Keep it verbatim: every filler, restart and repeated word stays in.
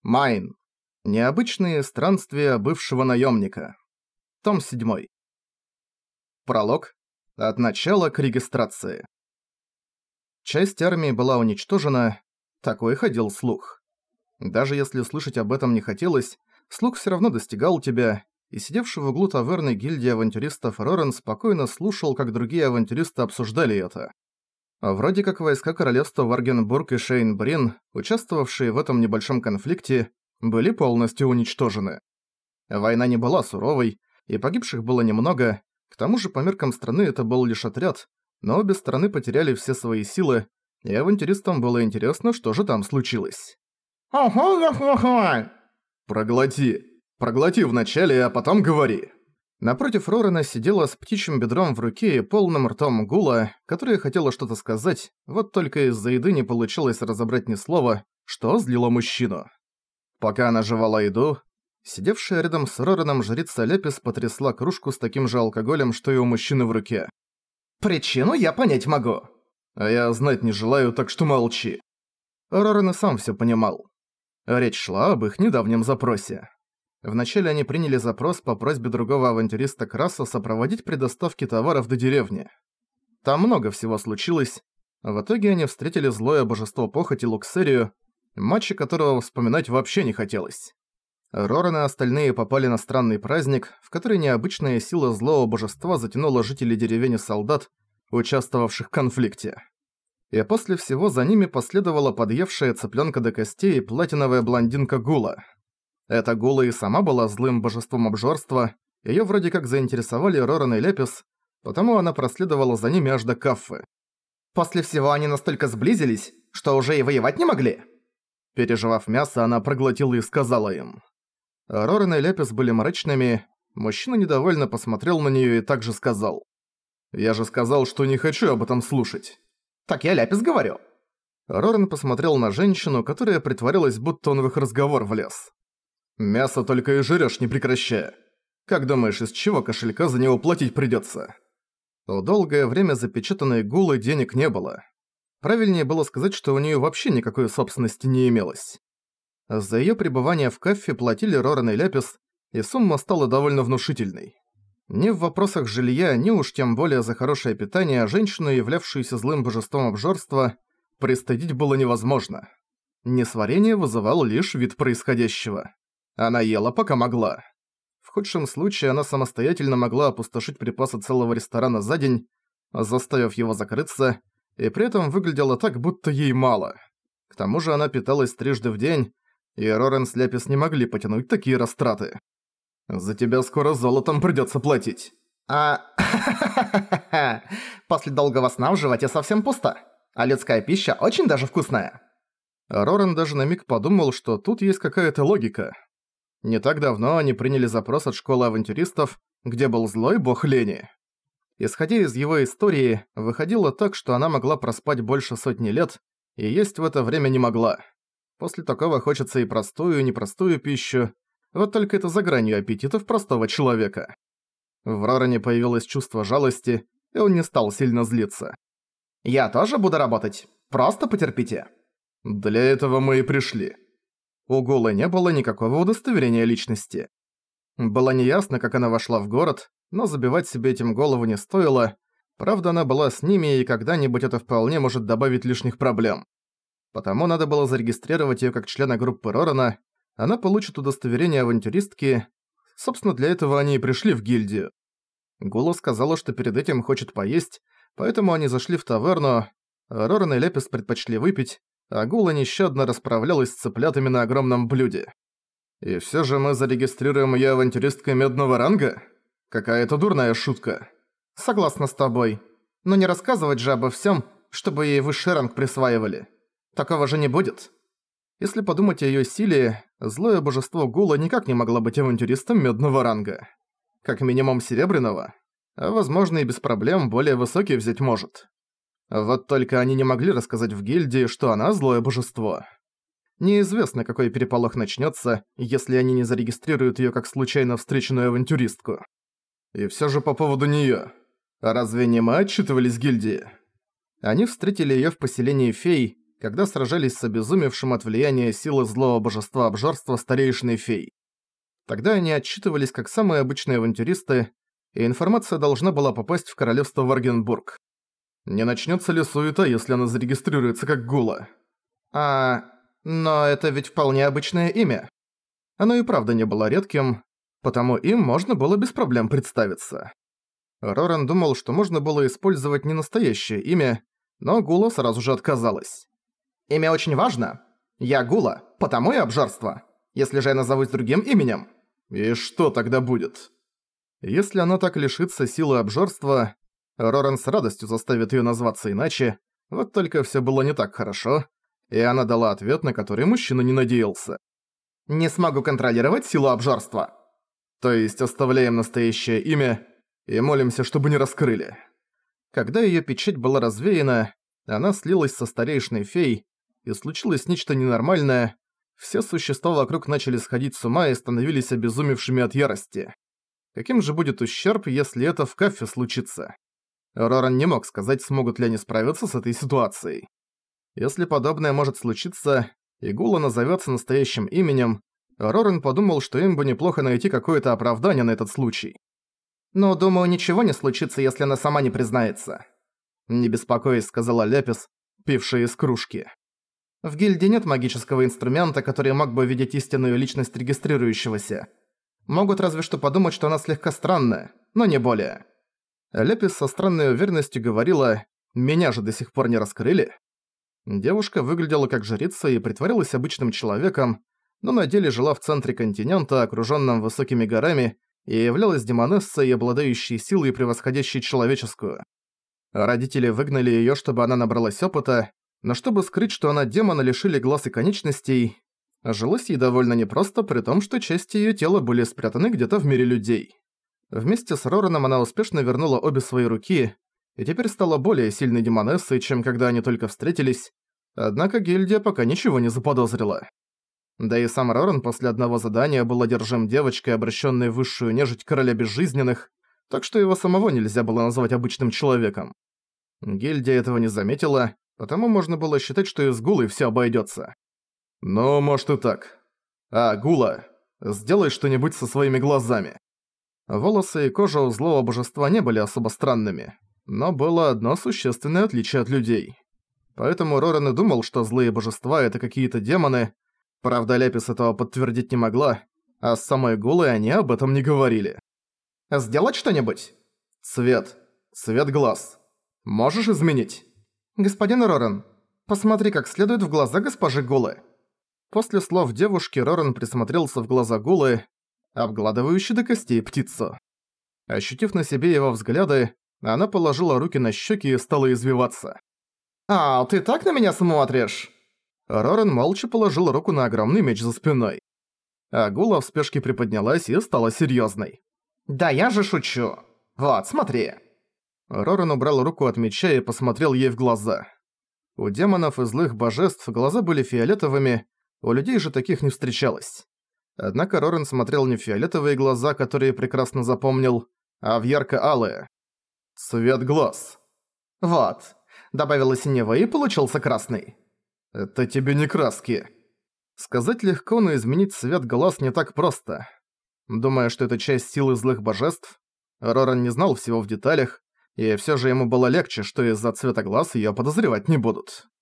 Майн. Необычные странствия бывшего наемника. Том седьмой. Пролог. От начала к регистрации. Часть армии была уничтожена, такой ходил слух. Даже если слышать об этом не хотелось, слух всё равно достигал тебя, и сидевший в углу таверны гильдии авантюристов Рорен спокойно слушал, как другие авантюристы обсуждали это. Вроде как войска королевства Варгенбург и Шейнбрин, участвовавшие в этом небольшом конфликте, были полностью уничтожены. Война не была суровой, и погибших было немного, к тому же по меркам страны это был лишь отряд, но обе стороны потеряли все свои силы, и авантюристам было интересно, что же там случилось. «Проглоти. Проглоти вначале, а потом говори». Напротив Рорена сидела с птичьим бедром в руке и полным ртом Гула, которая хотела что-то сказать, вот только из-за еды не получилось разобрать ни слова, что злило мужчину. Пока она жевала еду, сидевшая рядом с Рореном жрица Лепис потрясла кружку с таким же алкоголем, что и у мужчины в руке. «Причину я понять могу». «А я знать не желаю, так что молчи». Рорен и сам всё понимал. Речь шла об их недавнем запросе. Вначале они приняли запрос по просьбе другого авантюриста Краса сопроводить при доставке товаров до деревни. Там много всего случилось. В итоге они встретили злое божество похоти Луксерию, матча которого вспоминать вообще не хотелось. Рорен и остальные попали на странный праздник, в который необычная сила злого божества затянула жителей деревень и солдат, участвовавших в конфликте. И после всего за ними последовала подъевшая цыплёнка до костей платиновая блондинка Гула. Эта Гула и сама была злым божеством обжорства, её вроде как заинтересовали Рорен и Лепис, потому она проследовала за ними аж до Каффы. «После всего они настолько сблизились, что уже и воевать не могли?» Пережевав мясо, она проглотила и сказала им. Рорен и Лепис были мрачными, мужчина недовольно посмотрел на неё и также сказал. «Я же сказал, что не хочу об этом слушать». «Так я Лепис говорю». Рорен посмотрел на женщину, которая притворилась, будто он в их разговор влез. «Мясо только и жрёшь, не прекращая. Как думаешь, из чего кошелька за него платить придётся?» У долгое время запечатанной Гулы денег не было. Правильнее было сказать, что у неё вообще никакой собственности не имелось. За её пребывание в Каффе платили Рорен и Лепис, и сумма стала довольно внушительной. Ни в вопросах жилья, ни уж тем более за хорошее питание женщину, являвшуюся злым божеством обжорства, пристыдить было невозможно. Несварение вызывал лишь вид происходящего. Она ела, пока могла. В худшем случае она самостоятельно могла опустошить припасы целого ресторана за день, заставив его закрыться, и при этом выглядела так, будто ей мало. К тому же она питалась трижды в день, и Рорен с Лепис не могли потянуть такие растраты. «За тебя скоро золотом придётся платить». «А... После долгого сна в животе совсем пусто, а людская пища очень даже вкусная». Рорен даже на миг подумал, что тут есть какая-то логика. Не так давно они приняли запрос от школы авантюристов, где был злой бог лени. Исходя из его истории, выходило так, что она могла проспать больше сотни лет, и есть в это время не могла. После такого хочется и простую, и непростую пищу, вот только это за гранью аппетитов простого человека. В Рорене появилось чувство жалости, и он не стал сильно злиться. «Я тоже буду работать, просто потерпите». «Для этого мы и пришли». У Гулы не было никакого удостоверения личности. Было неясно, как она вошла в город, но забивать себе этим голову не стоило. Правда, она была с ними, и когда-нибудь это вполне может добавить лишних проблем. Потому надо было зарегистрировать её как члена группы Рорена, она получит удостоверение авантюристки. Собственно, для этого они и пришли в гильдию. Гула сказала, что перед этим хочет поесть, поэтому они зашли в таверну, Рорен и Лепис предпочли выпить, а Гула нещадно расправлялась с цыплятами на огромном блюде. «И всё же мы зарегистрируем её авантюристкой медного ранга? Какая-то дурная шутка». «Согласна с тобой. Но не рассказывать же обо всём, чтобы ей высший ранг присваивали. Такого же не будет». Если подумать о её силе, злое божество Гула никак не могло быть авантюристом медного ранга. Как минимум серебряного, а возможно и без проблем более высокий взять может. Вот только они не могли рассказать в гильдии, что она злое божество. Неизвестно, какой переполох начнётся, если они не зарегистрируют её как случайно встреченную авантюристку. И всё же по поводу неё. Разве не мы отчитывались гильдии? Они встретили её в поселении фей, когда сражались с обезумевшим от влияния силы злого божества обжорства старейшиной фей. Тогда они отчитывались как самые обычные авантюристы, и информация должна была попасть в королевство Варгенбург. Не начнется ли суета, если она зарегистрируется как Гула? А... но это ведь вполне обычное имя. Оно и правда не было редким, потому им можно было без проблем представиться. Роран думал, что можно было использовать не настоящее имя, но Гула сразу же отказалась. «Имя очень важно. Я Гула, потому и обжорство. Если же я назовусь другим именем...» «И что тогда будет?» Если она так лишится силы обжорства, Роран с радостью заставит её назваться иначе, вот только всё было не так хорошо, и она дала ответ, на который мужчина не надеялся. «Не смогу контролировать силу обжорства». То есть оставляем настоящее имя и молимся, чтобы не раскрыли. Когда её печать была развеяна, она слилась со старейшиной фей, и случилось нечто ненормальное. Все существа вокруг начали сходить с ума и становились обезумевшими от ярости. Каким же будет ущерб, если это в Кафе случится? Роран не мог сказать, смогут ли они справиться с этой ситуацией. Если подобное может случиться, и Гула назовётся настоящим именем, Роран подумал, что им бы неплохо найти какое-то оправдание на этот случай. «Но, думаю, ничего не случится, если она сама не признается». «Не беспокойся», — сказала Ляпис, пившая из кружки. «В гильдии нет магического инструмента, который мог бы видеть истинную личность регистрирующегося. Могут разве что подумать, что она слегка странная, но не более». Ляпис со странной уверенностью говорила: «Меня же до сих пор не раскрыли». Девушка выглядела как жрица и притворялась обычным человеком, но на деле жила в центре континента, окружённом высокими горами, и являлась демонессой, обладающей силой, превосходящей человеческую. Родители выгнали её, чтобы она набралась опыта, но чтобы скрыть, что она демона, лишили глаз и конечностей. Жилось ей довольно непросто, при том, что части её тела были спрятаны где-то в мире людей. Вместе с Рораном она успешно вернула обе свои руки, и теперь стала более сильной демонессой, чем когда они только встретились, однако гильдия пока ничего не заподозрила. Да и сам Роран после одного задания был одержим девочкой, обращенной в высшую нежить короля безжизненных, так что его самого нельзя было назвать обычным человеком. Гильдия этого не заметила, потому можно было считать, что и с Гулой всё обойдётся. Ну, может и так. А, Гула, сделай что-нибудь со своими глазами. Волосы и кожа у злого божества не были особо странными, но было одно существенное отличие от людей. Поэтому Роран и думал, что злые божества — это какие-то демоны. Правда, Ляпис этого подтвердить не могла, а с самой Гулой они об этом не говорили. «Сделать что-нибудь?» «Цвет. Цвет глаз. Можешь изменить?» «Господин Роран, посмотри как следует в глаза госпожи Гулы». После слов девушки Роран присмотрелся в глаза Гулы, обгладывающей до костей птицу. Ощутив на себе его взгляды, она положила руки на щеки и стала извиваться. «А, ты так на меня смотришь?» Роран молча положил руку на огромный меч за спиной. А Гула в спешке приподнялась и стала серьёзной. «Да я же шучу. Вот, смотри». Роран убрал руку от меча и посмотрел ей в глаза. У демонов и злых божеств глаза были фиолетовыми, у людей же таких не встречалось. Однако Роран смотрел не в фиолетовые глаза, которые прекрасно запомнил, а в ярко-алые. Цвет глаз. Вот. Добавила синего и получился красный. Это тебе не краски. Сказать легко, но изменить цвет глаз не так просто. Думая, что это часть силы злых божеств, Роран не знал всего в деталях, и всё же ему было легче, что из-за цвета глаз её подозревать не будут.